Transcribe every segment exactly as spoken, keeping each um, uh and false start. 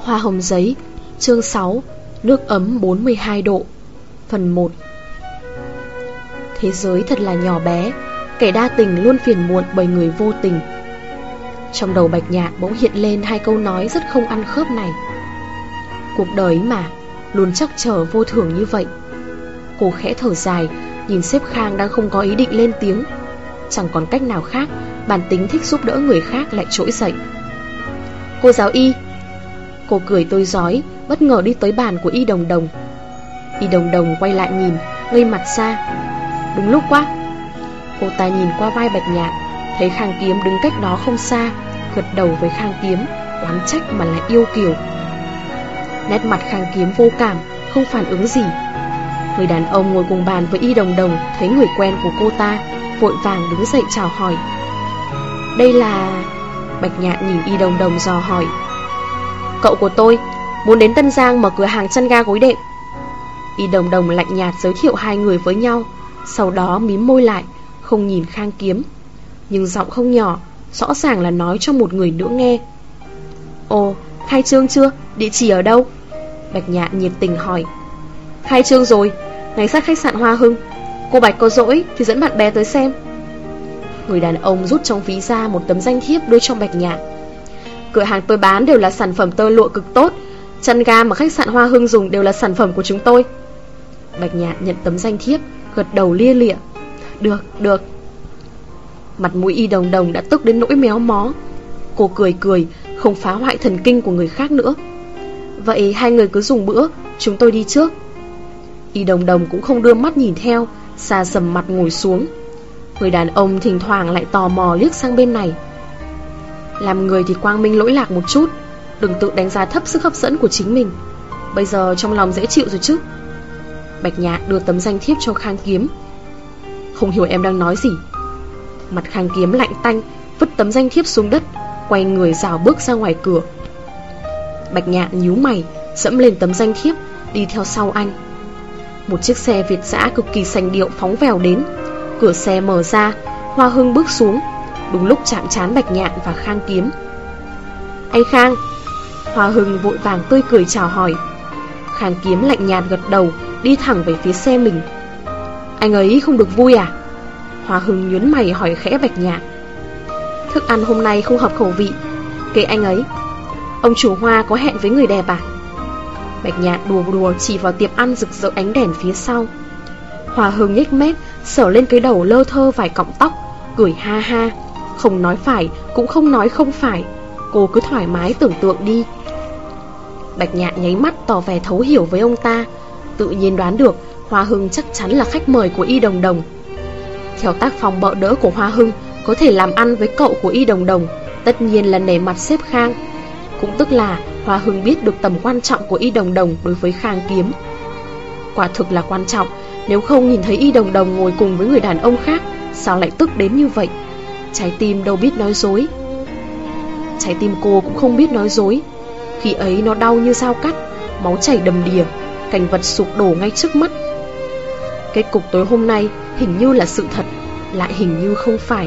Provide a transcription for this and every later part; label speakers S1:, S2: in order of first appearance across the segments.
S1: Hoa hồng giấy, chương sáu, nước ấm bốn mươi hai độ, phần một. Thế giới thật là nhỏ bé, kẻ đa tình luôn phiền muộn bởi người vô tình. Trong đầu Bạch Nhạn bỗng hiện lên hai câu nói rất không ăn khớp này. Cuộc đời mà, luôn chắc chờ vô thường như vậy. Cô khẽ thở dài, nhìn sếp Khang đang không có ý định lên tiếng. Chẳng còn cách nào khác, bản tính thích giúp đỡ người khác lại trỗi dậy. Cô giáo Y. Cô cười tươi rói, bất ngờ đi tới bàn của Y Đồng Đồng. Y Đồng Đồng quay lại nhìn, ngây mặt ra. Đúng lúc quá. Cô ta nhìn qua vai Bạch Nhạn, thấy Khang Kiếm đứng cách đó không xa, gật đầu với Khang Kiếm, oán trách mà lại yêu kiều. Nét mặt Khang Kiếm vô cảm, không phản ứng gì. Người đàn ông ngồi cùng bàn với Y Đồng Đồng thấy người quen của cô ta, vội vàng đứng dậy chào hỏi. Đây là... Bạch Nhạn nhìn Y Đồng Đồng dò hỏi. Cậu của tôi muốn đến Tân Giang mở cửa hàng chăn ga gối đệm. Y Đồng Đồng lạnh nhạt giới thiệu hai người với nhau, sau đó mím môi lại, không nhìn Khang Kiếm, nhưng giọng không nhỏ, rõ ràng là nói cho một người nữa nghe. Ồ, khai trương chưa? Địa chỉ ở đâu? Bạch Nhạn nhiệt tình hỏi. Khai trương rồi, ngay sát khách sạn Hoa Hưng. Cô Bạch có rỗi thì dẫn bạn bè tới xem. Người đàn ông rút trong ví ra một tấm danh thiếp đưa cho Bạch Nhạn. Cửa hàng tôi bán đều là sản phẩm tơ lụa cực tốt, chăn ga mà khách sạn Hoa Hưng dùng đều là sản phẩm của chúng tôi. Bạch Nhạn nhận tấm danh thiếp, gật đầu lia lịa. Được, được. Mặt mũi Y Đồng Đồng đã tức đến nỗi méo mó. Cô cười cười, không phá hoại thần kinh của người khác nữa. Vậy hai người cứ dùng bữa, chúng tôi đi trước. Y Đồng Đồng cũng không đưa mắt nhìn theo, xa sầm mặt ngồi xuống. Người đàn ông thỉnh thoảng lại tò mò liếc sang bên này. Làm người thì quang minh lỗi lạc một chút, đừng tự đánh giá thấp sức hấp dẫn của chính mình. Bây giờ trong lòng dễ chịu rồi chứ? Bạch Nhạn đưa tấm danh thiếp cho Khang Kiếm. Không hiểu em đang nói gì. Mặt Khang Kiếm lạnh tanh, vứt tấm danh thiếp xuống đất, quay người rảo bước ra ngoài cửa. Bạch Nhạn nhíu mày, dẫm lên tấm danh thiếp, đi theo sau anh. Một chiếc xe Việt dã cực kỳ sành điệu phóng vèo đến. Cửa xe mở ra, Hoa Hưng bước xuống, đúng lúc chạm trán Bạch Nhạn và Khang Kiếm. Anh Khang. Hoa Hưng vội vàng tươi cười chào hỏi. Khang Kiếm lạnh nhạt gật đầu, đi thẳng về phía xe mình. Anh ấy không được vui à? Hoa Hưng nhướng mày hỏi khẽ Bạch Nhạn. Thức ăn hôm nay không hợp khẩu vị, kệ anh ấy. Ông chủ Hoa có hẹn với người đẹp à? Bạch Nhạn đùa đùa chỉ vào tiệm ăn rực rỡ ánh đèn phía sau. Hoa Hưng nhếch mép, sờ lên cái đầu lơ thơ vài cọng tóc, cười ha ha, không nói phải cũng không nói không phải. Cô cứ thoải mái tưởng tượng đi. Bạch Nhạn nháy mắt tỏ vẻ thấu hiểu với ông ta, tự nhiên đoán được Hoa Hưng chắc chắn là khách mời của Y Đồng Đồng. Theo tác phong bợ đỡ của Hoa Hưng, có thể làm ăn với cậu của Y Đồng Đồng, tất nhiên là nể mặt sếp Khang. Cũng tức là Hoa Hưng biết được tầm quan trọng của Y Đồng Đồng đối với Khang Kiếm. Quả thực là quan trọng, nếu không nhìn thấy Y Đồng Đồng ngồi cùng với người đàn ông khác, sao lại tức đến như vậy? Trái tim đâu biết nói dối. Trái tim cô cũng không biết nói dối. Khi ấy nó đau như dao cắt, máu chảy đầm đìa, cảnh vật sụp đổ ngay trước mắt. Kết cục tối hôm nay hình như là sự thật, lại hình như không phải.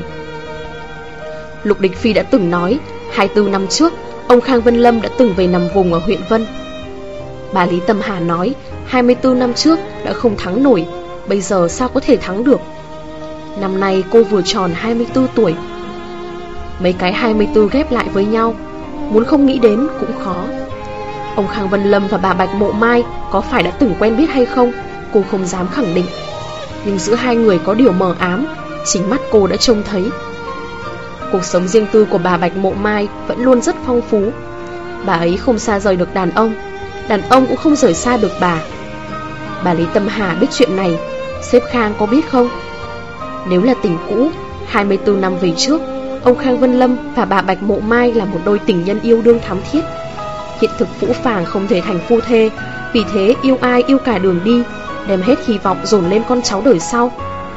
S1: Lục Địch Phi đã từng nói, hai mươi tư năm trước ông Khang Vân Lâm đã từng về nằm vùng ở huyện Vân. Bà Lý Tâm Hà nói hai mươi tư năm trước đã không thắng nổi, bây giờ sao có thể thắng được. Năm nay cô vừa tròn hai mươi tư tuổi. Mấy cái hai mươi tư ghép lại với nhau, muốn không nghĩ đến cũng khó. Ông Khang Vân Lâm và bà Bạch Mộ Mai có phải đã từng quen biết hay không, cô không dám khẳng định. Nhưng giữa hai người có điều mờ ám, chính mắt cô đã trông thấy. Cuộc sống riêng tư của bà Bạch Mộ Mai vẫn luôn rất phong phú. Bà ấy không xa rời được đàn ông, đàn ông cũng không rời xa được bà. Bà Lý Tâm Hà biết chuyện này, sếp Khang có biết không? Nếu là tình cũ, hai mươi tư năm về trước, ông Khang Vân Lâm và bà Bạch Mộ Mai là một đôi tình nhân yêu đương thắm thiết. Hiện thực phũ phàng không thể thành phu thê, vì thế yêu ai yêu cả đường đi, đem hết hy vọng dồn lên con cháu đời sau.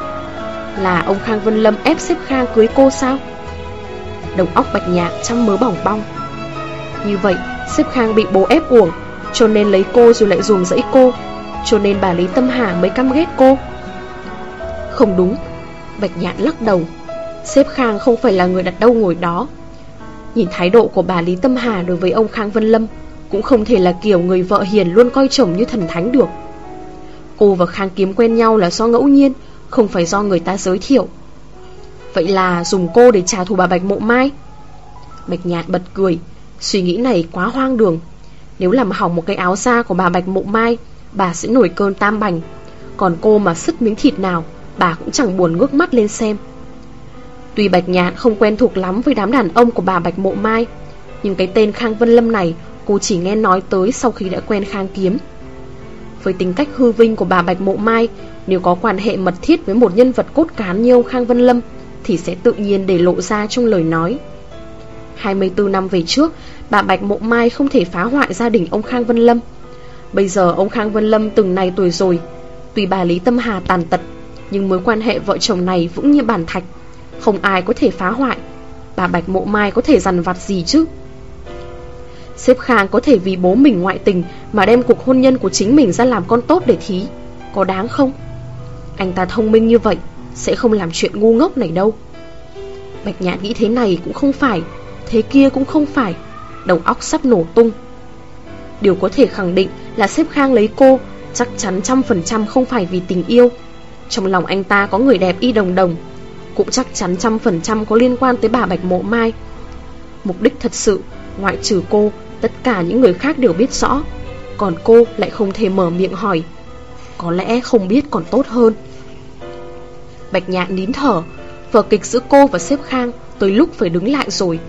S1: Là ông Khang Vân Lâm ép sếp Khang cưới cô sao? Đầu óc Bạch Nhạn trăm mớ bỏng bong. Như vậy sếp Khang bị bố ép uổng, cho nên lấy cô rồi lại ruồng rẫy cô, cho nên bà Lý Tâm Hà mới căm ghét cô. Không đúng. Bạch Nhạn lắc đầu. Sếp Khang không phải là người đặt đâu ngồi đó. Nhìn thái độ của bà Lý Tâm Hà đối với ông Khang Vân Lâm, cũng không thể là kiểu người vợ hiền luôn coi chồng như thần thánh được. Cô và Khang Kiếm quen nhau là do ngẫu nhiên, không phải do người ta giới thiệu. Vậy là dùng cô để trả thù bà Bạch Mộ Mai? Bạch Nhạn bật cười. Suy nghĩ này quá hoang đường. Nếu làm hỏng một cái áo da của bà Bạch Mộ Mai, bà sẽ nổi cơn tam bành. Còn cô mà sứt miếng thịt nào, bà cũng chẳng buồn ngước mắt lên xem. Tuy Bạch Nhạn không quen thuộc lắm với đám đàn ông của bà Bạch Mộ Mai, nhưng cái tên Khang Vân Lâm này cô chỉ nghe nói tới sau khi đã quen Khang Kiếm. Với tính cách hư vinh của bà Bạch Mộ Mai, nếu có quan hệ mật thiết với một nhân vật cốt cán như ông Khang Vân Lâm thì sẽ tự nhiên để lộ ra trong lời nói. Hai mươi tư năm về trước, bà Bạch Mộ Mai không thể phá hoại gia đình ông Khang Vân Lâm. Bây giờ ông Khang Vân Lâm từng này tuổi rồi. Tuy bà Lý Tâm Hà tàn tật, nhưng mối quan hệ vợ chồng này vững như bàn thạch, không ai có thể phá hoại. Bà Bạch Mộ Mai có thể dằn vặt gì chứ? Sếp Khang có thể vì bố mình ngoại tình mà đem cuộc hôn nhân của chính mình ra làm con tốt để thí, có đáng không? Anh ta thông minh như vậy, sẽ không làm chuyện ngu ngốc này đâu. Bạch Nhạn nghĩ thế này cũng không phải, thế kia cũng không phải, đầu óc sắp nổ tung. Điều có thể khẳng định là sếp Khang lấy cô chắc chắn trăm phần trăm không phải vì tình yêu. Trong lòng anh ta có người đẹp y đồng đồng, cũng chắc chắn trăm phần trăm có liên quan tới bà Bạch Mộ Mai. Mục đích thật sự, ngoại trừ cô, tất cả những người khác đều biết rõ. Còn cô lại không thể mở miệng hỏi. Có lẽ không biết còn tốt hơn. Bạch Nhạn nín thở. Vở kịch giữa cô và sếp Khang tới lúc phải đứng lại rồi.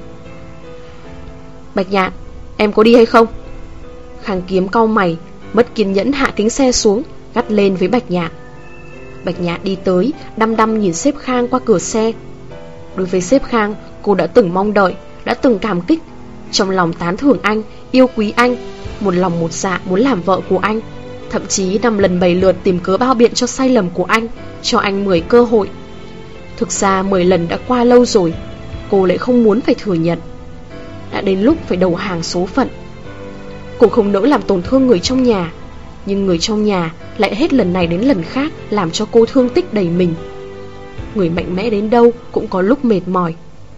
S1: Bạch Nhạn, em có đi hay không? Khang Kiếm cau mày, mất kiên nhẫn hạ kính xe xuống, gắt lên với Bạch Nhạn. Bạch Nhạn đi tới, đăm đăm nhìn sếp Khang qua cửa xe. Đối với sếp Khang, cô đã từng mong đợi, đã từng cảm kích, trong lòng tán thưởng anh, yêu quý anh, một lòng một dạ muốn làm vợ của anh. Thậm chí năm lần bảy lượt tìm cớ bao biện cho sai lầm của anh, cho anh mười cơ hội. Thực ra mười lần đã qua lâu rồi, cô lại không muốn phải thừa nhận. Đã đến lúc phải đầu hàng số phận. Cô không nỡ làm tổn thương người trong nhà, nhưng người trong nhà lại hết lần này đến lần khác làm cho cô thương tích đầy mình. Người mạnh mẽ đến đâu cũng có lúc mệt mỏi.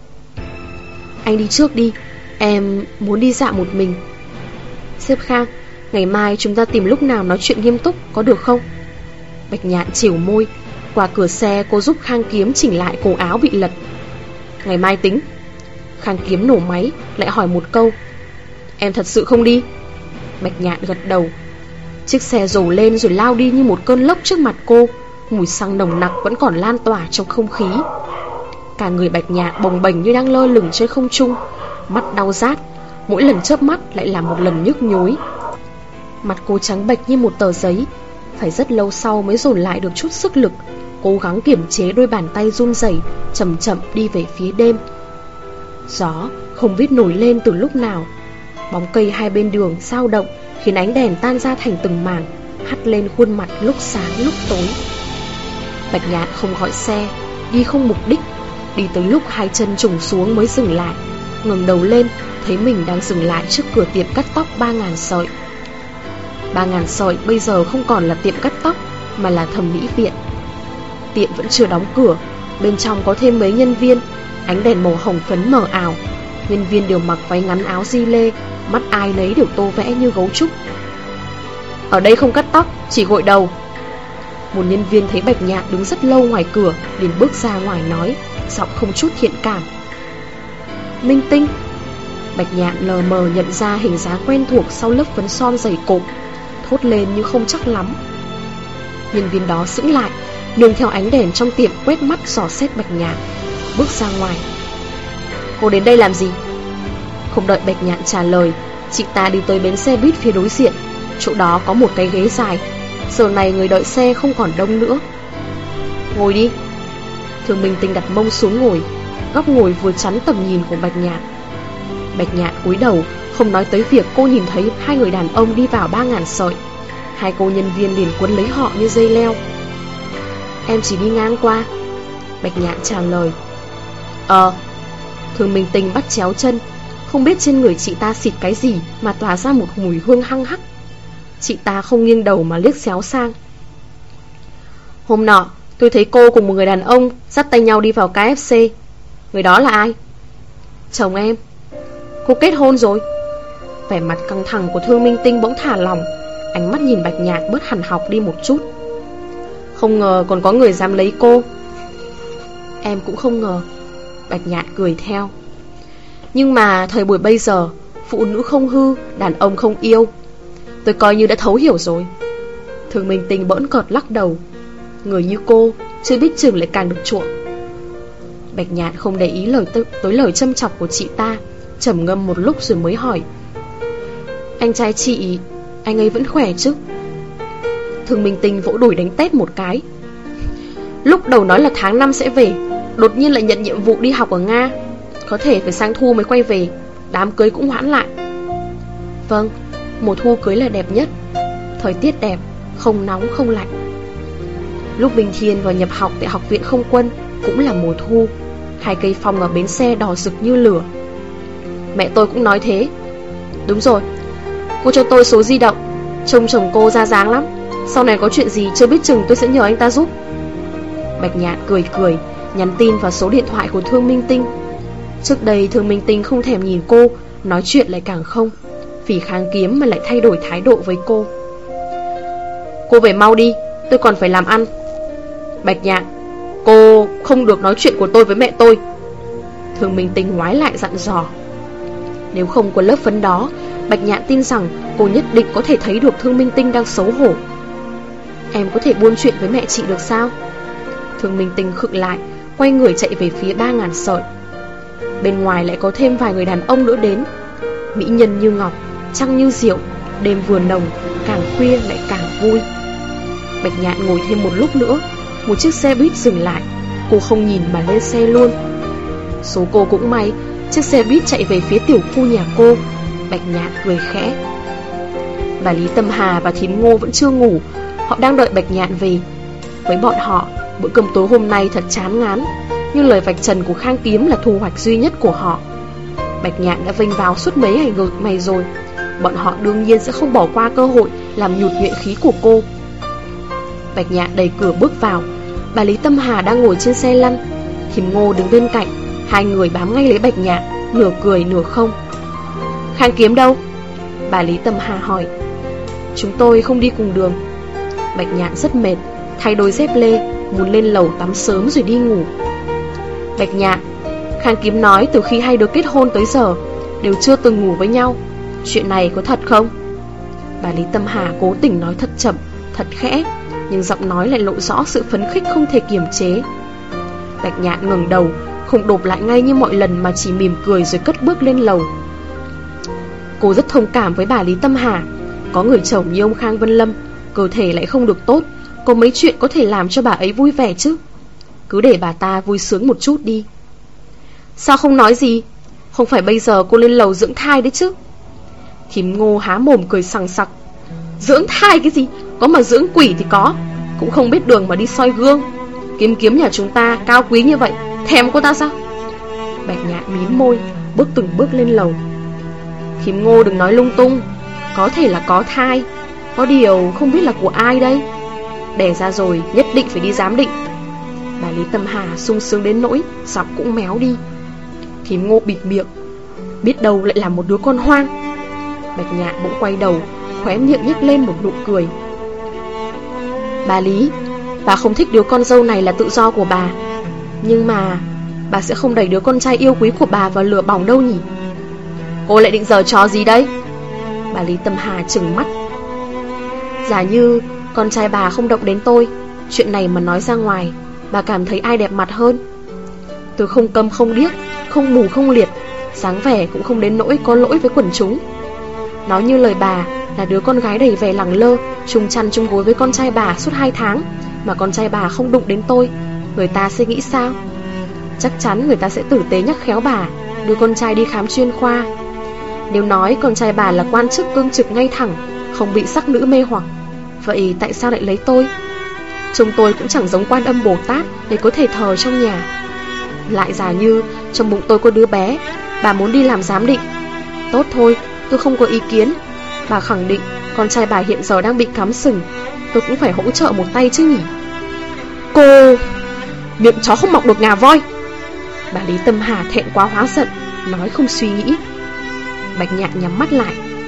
S1: Anh đi trước đi, em muốn đi dạo một mình. Sếp Khang, ngày mai chúng ta tìm lúc nào nói chuyện nghiêm túc, có được không? Bạch Nhạn chỉu môi. Qua cửa xe cô giúp Khang Kiếm chỉnh lại cổ áo bị lật. Ngày mai tính. Khang Kiếm nổ máy, lại hỏi một câu. Em thật sự không đi? Bạch Nhạn gật đầu. Chiếc xe rồ lên rồi lao đi như một cơn lốc trước mặt cô. Mùi xăng nồng nặc vẫn còn lan tỏa trong không khí. Cả người Bạch Nhạn bồng bềnh như đang lơ lửng trên không trung. Mắt đau rát, mỗi lần chớp mắt lại là một lần nhức nhối. Mặt cô trắng bệch như một tờ giấy. Phải rất lâu sau mới dồn lại được chút sức lực, cố gắng kiềm chế đôi bàn tay run rẩy, chậm chậm đi về phía đêm. Gió không biết nổi lên từ lúc nào. Bóng cây hai bên đường dao động, khiến ánh đèn tan ra thành từng mảng, hắt lên khuôn mặt lúc sáng lúc tối. Bạch Nhạn không gọi xe, đi không mục đích. Đi tới lúc hai chân trùng xuống mới dừng lại. Ngẩng đầu lên, thấy mình đang dừng lại trước cửa tiệm cắt tóc ba ngàn sợi. Ba ngàn sợi bây giờ không còn là tiệm cắt tóc, mà là thẩm mỹ viện. Tiệm vẫn chưa đóng cửa, bên trong có thêm mấy nhân viên. Ánh đèn màu hồng phấn mờ ảo. Nhân viên đều mặc váy ngắn áo di lê, mắt ai nấy đều tô vẽ như gấu trúc. Ở đây không cắt tóc, chỉ gội đầu. Một nhân viên thấy Bạch Nhạn đứng rất lâu ngoài cửa, liền bước ra ngoài nói, giọng không chút thiện cảm. Minh Tinh. Bạch Nhạn lờ mờ nhận ra hình dáng quen thuộc sau lớp phấn son dày cộp, thốt lên như không chắc lắm. Nhân viên đó sững lại, nương theo ánh đèn trong tiệm quét mắt dò xét Bạch Nhạn, bước ra ngoài. Cô đến đây làm gì? Không đợi Bạch Nhạn trả lời, chị ta đi tới bến xe buýt phía đối diện. Chỗ đó có một cái ghế dài. Giờ này người đợi xe không còn đông nữa. Ngồi đi. Thường Minh Tinh đặt mông xuống ngồi. Góc ngồi vừa chắn tầm nhìn của Bạch Nhạn. Bạch Nhạn cúi đầu, không nói tới việc cô nhìn thấy hai người đàn ông đi vào ba ngàn sợi. Hai cô nhân viên liền quấn lấy họ như dây leo. Em chỉ đi ngang qua. Bạch Nhạn trả lời. Ờ. Thường Minh Tinh bắt chéo chân. Không biết trên người chị ta xịt cái gì mà tỏa ra một mùi hương hăng hắc. Chị ta không nghiêng đầu mà liếc xéo sang. Hôm nọ tôi thấy cô cùng một người đàn ông dắt tay nhau đi vào ca ép xê. Người đó là ai? Chồng em. Cô kết hôn rồi? Vẻ mặt căng thẳng của Thương Minh Tinh bỗng thả lỏng, ánh mắt nhìn Bạch Nhạn bớt hằn học đi một chút. Không ngờ còn có người dám lấy cô. Em cũng không ngờ. Bạch Nhạn cười theo. Nhưng mà thời buổi bây giờ, phụ nữ không hư, đàn ông không yêu. Tôi coi như đã thấu hiểu rồi. Thương Minh Tinh bỗng cợt lắc đầu. Người như cô chưa biết chừng lại càng được chuộng. Bạch Nhạn không để ý lời tự, tới lời châm chọc của chị ta, trầm ngâm một lúc rồi mới hỏi. Anh trai chị, anh ấy vẫn khỏe chứ? Thương Minh Tinh vỗ đùi đánh tét một cái. Lúc đầu nói là tháng năm sẽ về, đột nhiên lại nhận nhiệm vụ đi học ở Nga. Có thể phải sang thu mới quay về. Đám cưới cũng hoãn lại. Vâng, mùa thu cưới là đẹp nhất. Thời tiết đẹp, không nóng không lạnh. Lúc Bình Thiên vào nhập học tại học viện không quân cũng là mùa thu. Hai cây phong ở bến xe đỏ rực như lửa. Mẹ tôi cũng nói thế. Đúng rồi, cô cho tôi số di động. Trông chồng cô ra dáng lắm. Sau này có chuyện gì chưa biết chừng tôi sẽ nhờ anh ta giúp. Bạch Nhạn cười cười, nhắn tin vào số điện thoại của Thương Minh Tinh. Trước đây Thương Minh Tinh không thèm nhìn cô, nói chuyện lại càng không. Vì Khang Kiếm mà lại thay đổi thái độ với cô. Cô về mau đi, tôi còn phải làm ăn. Bạch Nhạn, cô không được nói chuyện của tôi với mẹ tôi. Thương Minh Tinh ngoái lại dặn dò. Nếu không có lớp phấn đó, Bạch Nhạn tin rằng cô nhất định có thể thấy được Thương Minh Tinh đang xấu hổ. Em có thể buôn chuyện với mẹ chị được sao? Thương Minh Tinh khựng lại, quay người chạy về phía ba ngàn sợi. Bên ngoài lại có thêm vài người đàn ông nữa đến. Mỹ nhân như ngọc, trăng như rượu, đêm vừa nồng, càng khuya lại càng vui. Bạch Nhạn ngồi thêm một lúc nữa. Một chiếc xe buýt dừng lại. Cô không nhìn mà lên xe luôn. Số cô cũng may, chiếc xe buýt chạy về phía tiểu khu nhà cô. Bạch Nhạn cười khẽ. Bà Lý Tâm Hà và Thím Ngô vẫn chưa ngủ. Họ đang đợi Bạch Nhạn về. Với bọn họ, bữa cơm tối hôm nay thật chán ngán. Nhưng lời vạch trần của Khang Kiếm là thu hoạch duy nhất của họ. Bạch Nhạn đã vênh vào suốt mấy ngày mày rồi. Bọn họ đương nhiên sẽ không bỏ qua cơ hội làm nhụt nhuệ khí của cô. Bạch Nhạn đẩy cửa bước vào. Bà Lý Tâm Hà đang ngồi trên xe lăn, Thím Ngô đứng bên cạnh. Hai người bám ngay lấy Bạch Nhạn, nửa cười nửa không. Khang Kiếm đâu? Bà Lý Tâm Hà hỏi. Chúng tôi không đi cùng đường. Bạch Nhạn rất mệt, thay đôi dép lê, muốn lên lầu tắm sớm rồi đi ngủ. Bạch Nhạn, Khang Kiếm nói từ khi hai đứa kết hôn tới giờ đều chưa từng ngủ với nhau. Chuyện này có thật không? Bà Lý Tâm Hà cố tình nói thật chậm, thật khẽ, nhưng giọng nói lại lộ rõ sự phấn khích không thể kiềm chế. Bạch Nhạn ngẩng đầu, không đột lại ngay như mọi lần mà chỉ mỉm cười rồi cất bước lên lầu. Cô rất thông cảm với bà Lý Tâm Hà. Có người chồng như ông Khang Vân Lâm, cơ thể lại không được tốt, có mấy chuyện có thể làm cho bà ấy vui vẻ chứ. Cứ để bà ta vui sướng một chút đi. Sao không nói gì? Không phải bây giờ cô lên lầu dưỡng thai đấy chứ? Thím Ngô há mồm cười sằng sặc. Dưỡng thai cái gì? Có mà dưỡng quỷ thì có. Cũng không biết đường mà đi soi gương. Kiếm Kiếm nhà chúng ta cao quý như vậy, thèm cô ta sao? Bạch Nhạn mím môi, bước từng bước lên lầu. Thím Ngô đừng nói lung tung. Có thể là có thai, có điều không biết là của ai đây. Đẻ ra rồi nhất định phải đi giám định. Bà Lý Tâm Hà sung sướng đến nỗi giọng cũng méo đi. Thím Ngô bịt miệng. Biết đâu lại là một đứa con hoang. Bạch Nhạn bỗng quay đầu, khóe miệng nhếch lên một nụ cười. Bà Lý, bà không thích đứa con dâu này là tự do của bà. Nhưng mà bà sẽ không đẩy đứa con trai yêu quý của bà vào lửa bỏng đâu nhỉ? Cô lại định giở trò gì đấy? Bà Lý Tâm Hà trừng mắt. Giả như con trai bà không động đến tôi, chuyện này mà nói ra ngoài, bà cảm thấy ai đẹp mặt hơn? Tôi không câm không điếc, không mù không liệt, dáng vẻ cũng không đến nỗi có lỗi với quần chúng. Nói như lời bà là đứa con gái đầy vẻ lẳng lơ, chung chăn chung gối với con trai bà suốt hai tháng, mà con trai bà không đụng đến tôi, người ta sẽ nghĩ sao? Chắc chắn người ta sẽ tử tế nhắc khéo bà đưa con trai đi khám chuyên khoa. Nếu nói con trai bà là quan chức cương trực ngay thẳng, không bị sắc nữ mê hoặc, vậy tại sao lại lấy tôi? Trông tôi cũng chẳng giống Quan Âm Bồ Tát để có thể thờ trong nhà. Lại giả như trong bụng tôi có đứa bé, bà muốn đi làm giám định. Tốt thôi, tôi không có ý kiến. Bà khẳng định con trai bà hiện giờ đang bị cắm sừng, tôi cũng phải hỗ trợ một tay chứ nhỉ? Cô... Miệng chó không mọc được ngà voi. Bà Lý Tâm Hà thẹn quá hóa giận, nói không suy nghĩ. Bạch Nhạn nhắm mắt lại,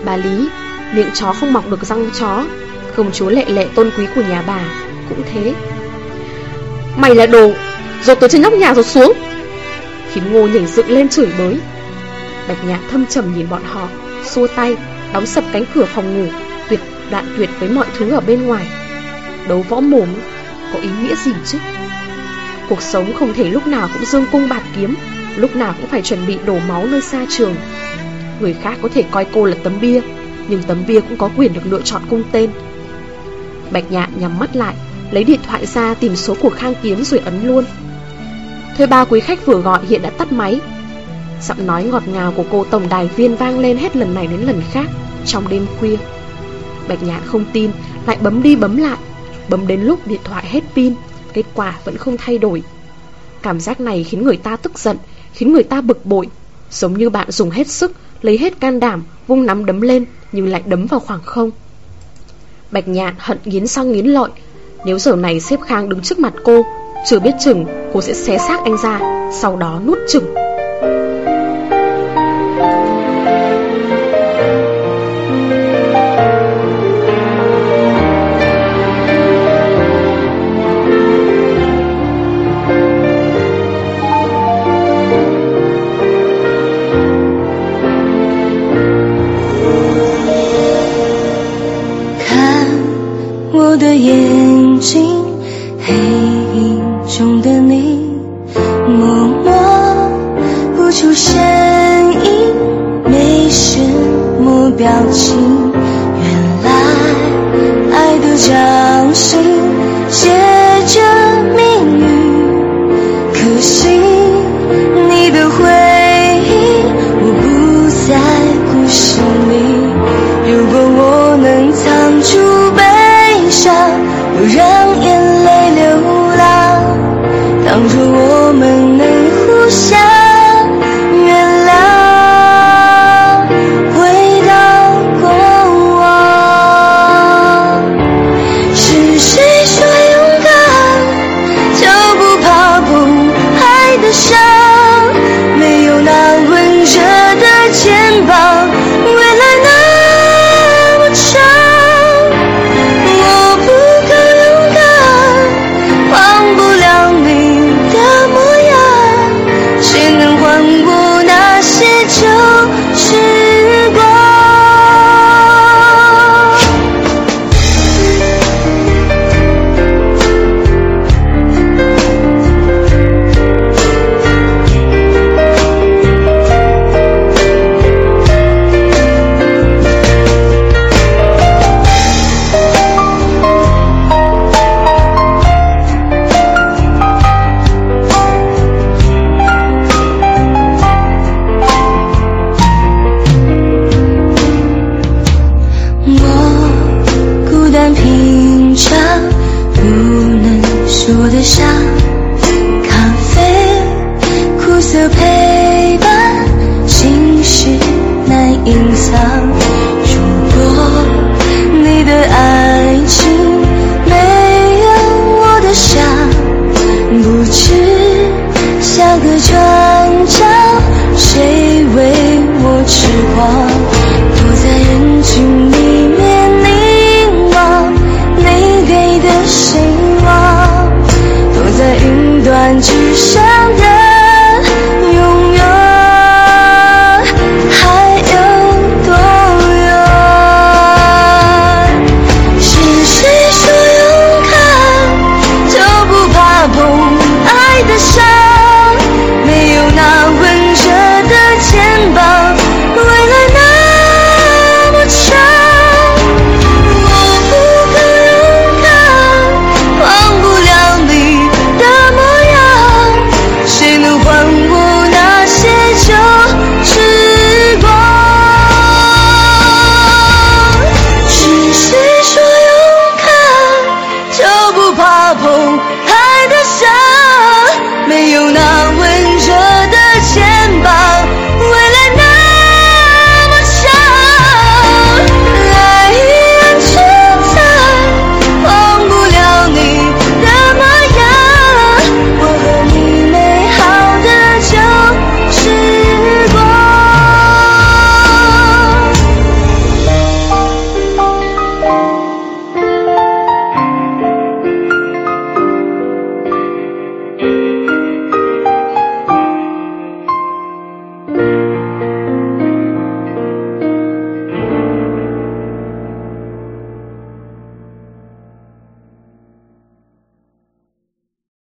S1: Bà Lý, miệng chó không mọc được răng chó. Công chúa Lệ Lệ tôn quý của nhà bà cũng thế. Mày là đồ dột từ trên nóc nhà rồi xuống. Khiến Ngô nhảy dựng lên chửi bới. Bạch Nhạn thâm trầm nhìn bọn họ, xua tay, đóng sập cánh cửa phòng ngủ, tuyệt đoạn tuyệt với mọi thứ ở bên ngoài. Đấu võ mồm có ý nghĩa gì chứ? Cuộc sống không thể lúc nào cũng dương cung bạt kiếm, lúc nào cũng phải chuẩn bị đổ máu nơi xa trường. Người khác có thể coi cô là tấm bia, nhưng tấm bia cũng có quyền được lựa chọn cung tên. Bạch Nhạn nhắm mắt lại, lấy điện thoại ra tìm số của Khang Kiếm rồi ấn luôn. Thuê bao quý khách vừa gọi hiện đã tắt máy. Giọng nói ngọt ngào của cô tổng đài viên vang lên hết lần này đến lần khác trong đêm khuya. Bạch Nhạn không tin, lại bấm đi bấm lại, bấm đến lúc điện thoại hết pin, kết quả vẫn không thay đổi. Cảm giác này khiến người ta tức giận, khiến người ta bực bội, giống như bạn dùng hết sức, lấy hết can đảm, vung nắm đấm lên nhưng lại đấm vào khoảng không. Bạch Nhạn hận nghiến răng nghiến lợi. Nếu giờ này sếp Khang đứng trước mặt cô, chưa biết chừng cô sẽ xé xác anh ra, sau đó nuốt chửng.
S2: 看我的眼睛，黑影中的你，默默不出声音，没什么表情。原来爱的掌心写着命运，可惜你的回忆我不在故事里。如果我能藏住悲伤，不让眼泪流浪，当作我们能互相原谅，回到过往。是谁说勇敢就不怕碰爱的伤？没有那温热的肩膀，未来那么长。我不够勇敢，忘不了你的模样，谁能换我那些旧时光？平常不能说得上，咖啡苦涩陪伴，心事难隐藏。如果你的爱情没有我的伤，不知下个转角谁为我痴狂。